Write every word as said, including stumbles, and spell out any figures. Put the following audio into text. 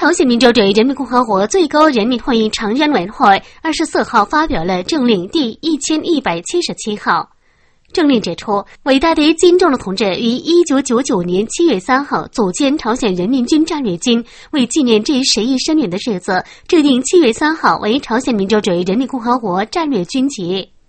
朝鲜民主主义人民共和国最高人民会议常任委员会二十四号发表了政令第一千一百七十七号。政令指出，伟大的金正恩同志于一九九九年七月三号组建朝鲜人民军战略军，为纪念这一十亿生源的日子，制定七月三号为朝鲜民主主义人民共和国战略军节。